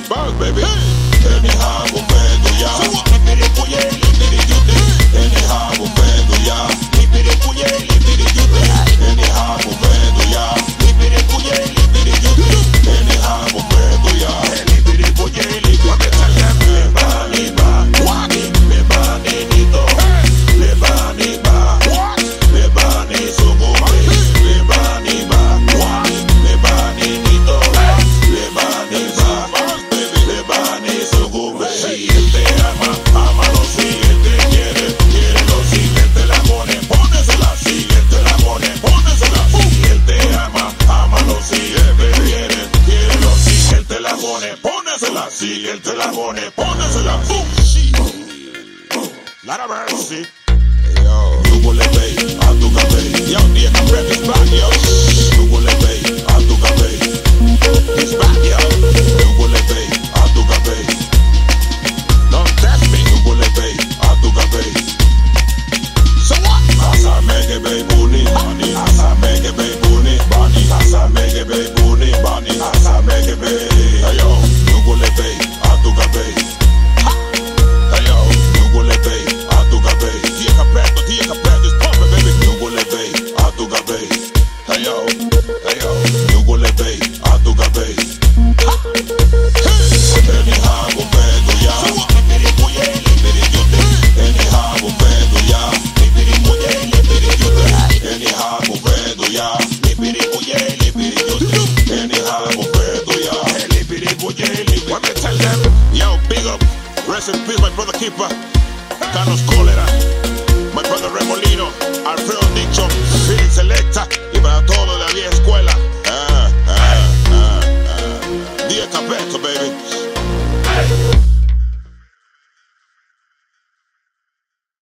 Buzz, baby. Anyhow, bombedo ya. Lipiri puye, lipiri yute. Anyhow, bombedo ya. Lipiri puye, lipiri yute. Anyhow, bombedo ya. Lipiri puye, lipiri yute. Anyhow, bombedo ya. Lipiri puye, lipiri yute. Lebani ba, lebani nito. Lebani ba, lebani sugumbe. Lebani ba, lebani nito. Lebani ba, lebani sugumbe. Si él te ama, ámalo. Si él te quiere, quiérelo. Si él te la pone, pónesela. Si él te la pone, pónesela. Si él te ama, ámalo. Si él te quiere, quiérelo. Si él te la pone, pónesela. Si él te la pone, pónesela. Lot of mercy. Yo, Google Pay, a tu cabello. Yo, the rep is back, yo. Google Pay, a tu cabello. He's back, yo. Google Pay, a tu cabello. Don't test me. Google Pay, a tu cabello. So what? Asa mege bay buni, bani. Asa mege bay buni, bani. Asa mege bay buni, bani. Asa mege bay. Hey yo, Google Pay, a tu cabello. Hey yo, Google Pay, a tu cabello. Tiene capeto, it's pumping, baby. Google Pay, a tu cabello. Hey yo, Google Pay, a tu cabello. Anyhow, bombedo ya. Lipiri puye, lipiri yute. Anyhow, bombedo ya. Lipiri puye, lipiri yute. Anyhow, bombedo ya. Lipiri puye, lipiri yute. Anyhow, bombedo ya. Lipiri puye, lipiri. Let me tell them, yo, big up. Rest in peace, my brother keeper. Carlos